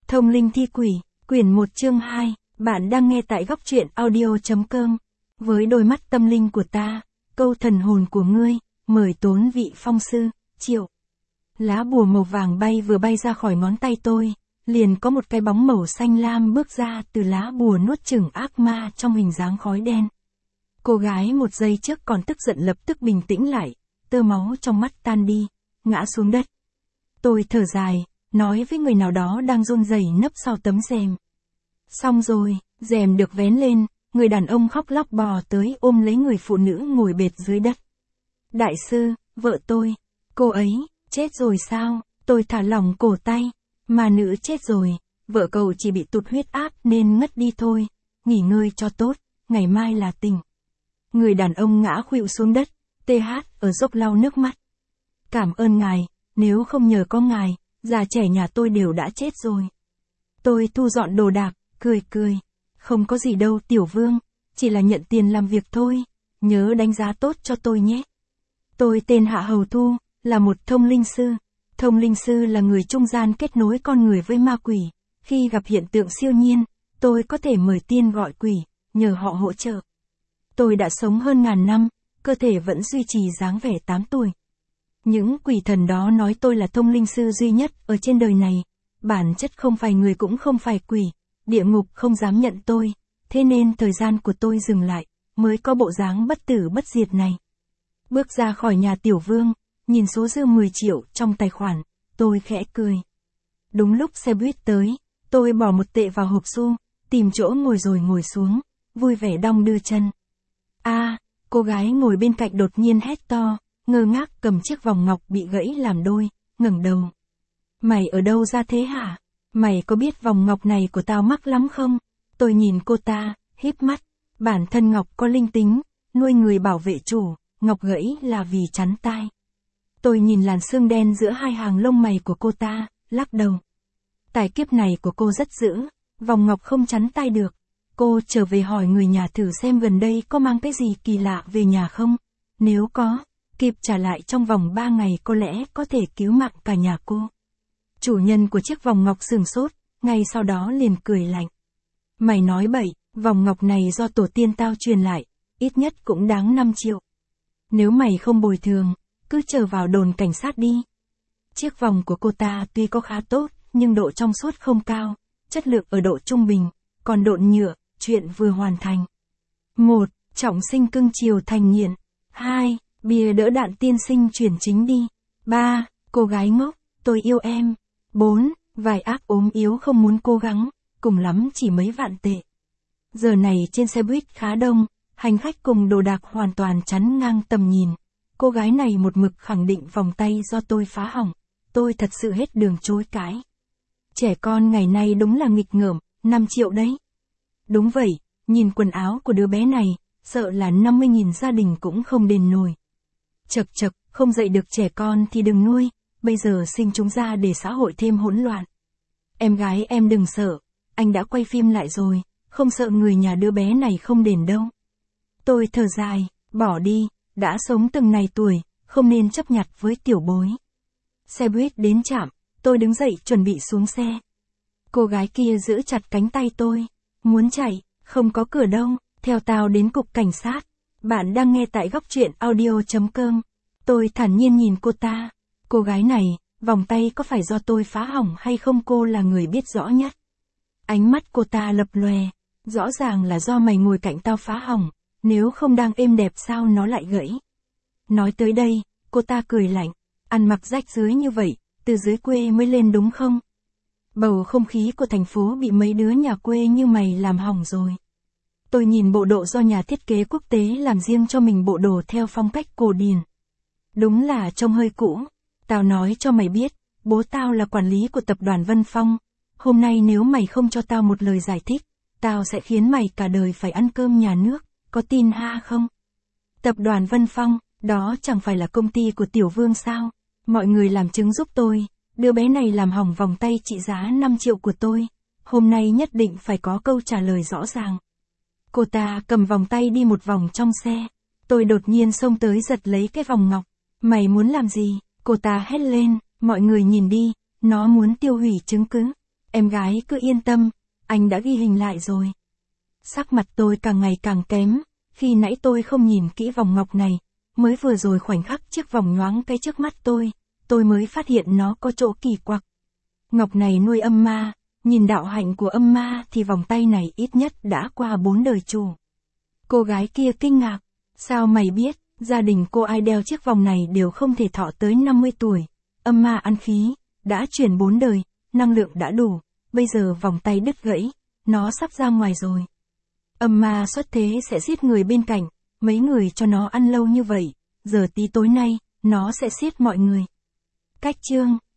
Thông linh thi quỷ, quyển 1 chương 2, bạn đang nghe tại góc truyện audio.com. Với đôi mắt tâm linh của ta, câu thần hồn của ngươi, mời tốn vị phong sư, Triệu. Lá bùa màu vàng vừa bay ra khỏi ngón tay tôi, liền có một cái bóng màu xanh lam bước ra từ lá bùa nuốt chửng ác ma trong hình dáng khói đen. Cô gái một giây trước còn tức giận lập tức bình tĩnh lại, tơ máu trong mắt tan đi, ngã xuống đất. Tôi thở dài, nói với người nào đó đang run rẩy nấp sau tấm rèm. Xong rồi, rèm được vén lên, người đàn ông khóc lóc bò tới ôm lấy người phụ nữ ngồi bệt dưới đất. Đại sư, vợ tôi, cô ấy, chết rồi sao? Tôi thả lỏng cổ tay, mà nữ chết rồi, vợ cậu chỉ bị tụt huyết áp nên ngất đi thôi, nghỉ ngơi cho tốt, ngày mai là tỉnh. Người đàn ông ngã khuỵu xuống đất, TH ở dốc lau nước mắt. Cảm ơn ngài, nếu không nhờ có ngài, già trẻ nhà tôi đều đã chết rồi. Tôi thu dọn đồ đạc, cười. Không có gì đâu tiểu vương, chỉ là nhận tiền làm việc thôi, nhớ đánh giá tốt cho tôi nhé. Tôi tên Hạ Hầu Thu, là một thông linh sư. Thông linh sư là người trung gian kết nối con người với ma quỷ. Khi gặp hiện tượng siêu nhiên, tôi có thể mời tiên gọi quỷ, nhờ họ hỗ trợ. Tôi đã sống hơn 1000 năm, cơ thể vẫn duy trì dáng vẻ 8 tuổi. Những quỷ thần đó nói tôi là thông linh sư duy nhất ở trên đời này, bản chất không phải người cũng không phải quỷ, địa ngục không dám nhận tôi, thế nên thời gian của tôi dừng lại, mới có bộ dáng bất tử bất diệt này. Bước ra khỏi nhà tiểu vương, nhìn số dư 10 triệu trong tài khoản, tôi khẽ cười. Đúng lúc xe buýt tới, tôi bỏ 1 tệ vào hộp xu, tìm chỗ ngồi rồi ngồi xuống, vui vẻ đong đưa chân. Cô gái ngồi bên cạnh đột nhiên hét to, ngơ ngác cầm chiếc vòng ngọc bị gãy làm đôi, ngẩng đầu. Mày ở đâu ra thế hả? Mày có biết vòng ngọc này của tao mắc lắm không? Tôi nhìn cô ta, híp mắt, bản thân ngọc có linh tính, nuôi người bảo vệ chủ, ngọc gãy là vì chắn tai. Tôi nhìn làn xương đen giữa hai hàng lông mày của cô ta, lắc đầu. Tài kiếp này của cô rất dữ, vòng ngọc không chắn tai được. Cô trở về hỏi người nhà thử xem gần đây có mang cái gì kỳ lạ về nhà không? Nếu có, kịp trả lại trong vòng 3 ngày có lẽ có thể cứu mạng cả nhà cô. Chủ nhân của chiếc vòng ngọc sửng sốt, ngay sau đó liền cười lạnh. Mày nói bậy, vòng ngọc này do tổ tiên tao truyền lại, ít nhất cũng đáng 5 triệu. Nếu mày không bồi thường, cứ chờ vào đồn cảnh sát đi. Chiếc vòng của cô ta tuy có khá tốt, nhưng độ trong suốt không cao, chất lượng ở độ trung bình, còn độn nhựa, chuyện vừa hoàn thành. 1. Trọng sinh cưng chiều thành nghiện. 2. Bìa đỡ đạn tiên sinh chuyển chính đi. 3. Cô gái ngốc, tôi yêu em. 4. Vài ác ốm yếu không muốn cố gắng, cùng lắm chỉ mấy vạn tệ. Giờ này trên xe buýt khá đông, hành khách cùng đồ đạc hoàn toàn chắn ngang tầm nhìn. Cô gái này một mực khẳng định vòng tay do tôi phá hỏng. Tôi thật sự hết đường chối cãi. Trẻ con ngày nay đúng là nghịch ngợm, 5 triệu đấy. Đúng vậy, nhìn quần áo của đứa bé này, sợ là 50.000 gia đình cũng không đền nổi. Chật, không dạy được trẻ con thì đừng nuôi, bây giờ sinh chúng ra để xã hội thêm hỗn loạn. Em gái em đừng sợ, anh đã quay phim lại rồi, không sợ người nhà đứa bé này không đền đâu. Tôi thở dài, bỏ đi, đã sống từng này tuổi, không nên chấp nhặt với tiểu bối. Xe buýt đến trạm, tôi đứng dậy chuẩn bị xuống xe. Cô gái kia giữ chặt cánh tay tôi, muốn chạy, không có cửa đâu, theo tao đến cục cảnh sát. Bạn đang nghe tại góc truyện audio.com. Tôi thản nhiên nhìn cô ta. Cô gái này, vòng tay có phải do tôi phá hỏng hay không cô là người biết rõ nhất. Ánh mắt cô ta lập lòe. Rõ ràng là do mày ngồi cạnh tao phá hỏng, nếu không đang êm đẹp sao nó lại gãy. Nói tới đây, cô ta cười lạnh. Ăn mặc rách rưới như vậy, từ dưới quê mới lên đúng không? Bầu không khí của thành phố bị mấy đứa nhà quê như mày làm hỏng rồi. Tôi nhìn bộ đồ do nhà thiết kế quốc tế làm riêng cho mình, bộ đồ theo phong cách cổ điển. Đúng là trông hơi cũ. Tao nói cho mày biết, bố tao là quản lý của tập đoàn Vân Phong. Hôm nay nếu mày không cho tao một lời giải thích, tao sẽ khiến mày cả đời phải ăn cơm nhà nước, có tin ha không? Tập đoàn Vân Phong, đó chẳng phải là công ty của tiểu vương sao? Mọi người làm chứng giúp tôi, đứa bé này làm hỏng vòng tay trị giá 5 triệu của tôi. Hôm nay nhất định phải có câu trả lời rõ ràng. Cô ta cầm vòng tay đi một vòng trong xe. Tôi đột nhiên xông tới giật lấy cái vòng ngọc. Mày muốn làm gì? Cô ta hét lên, mọi người nhìn đi, nó muốn tiêu hủy chứng cứ. Em gái cứ yên tâm, anh đã ghi hình lại rồi. Sắc mặt tôi càng ngày càng kém, khi nãy tôi không nhìn kỹ vòng ngọc này, mới vừa rồi khoảnh khắc chiếc vòng nhoáng cái trước mắt tôi mới phát hiện nó có chỗ kỳ quặc. Ngọc này nuôi âm ma, nhìn đạo hạnh của âm ma thì vòng tay này ít nhất đã qua 4 đời chủ. Cô gái kia kinh ngạc, sao mày biết, gia đình cô ai đeo chiếc vòng này đều không thể thọ tới 50 tuổi. Âm ma ăn khí, đã chuyển 4 đời, năng lượng đã đủ, bây giờ vòng tay đứt gãy, nó sắp ra ngoài rồi. Âm ma xuất thế sẽ giết người bên cạnh, mấy người cho nó ăn lâu như vậy, giờ tí tối nay, nó sẽ giết mọi người. Cách chương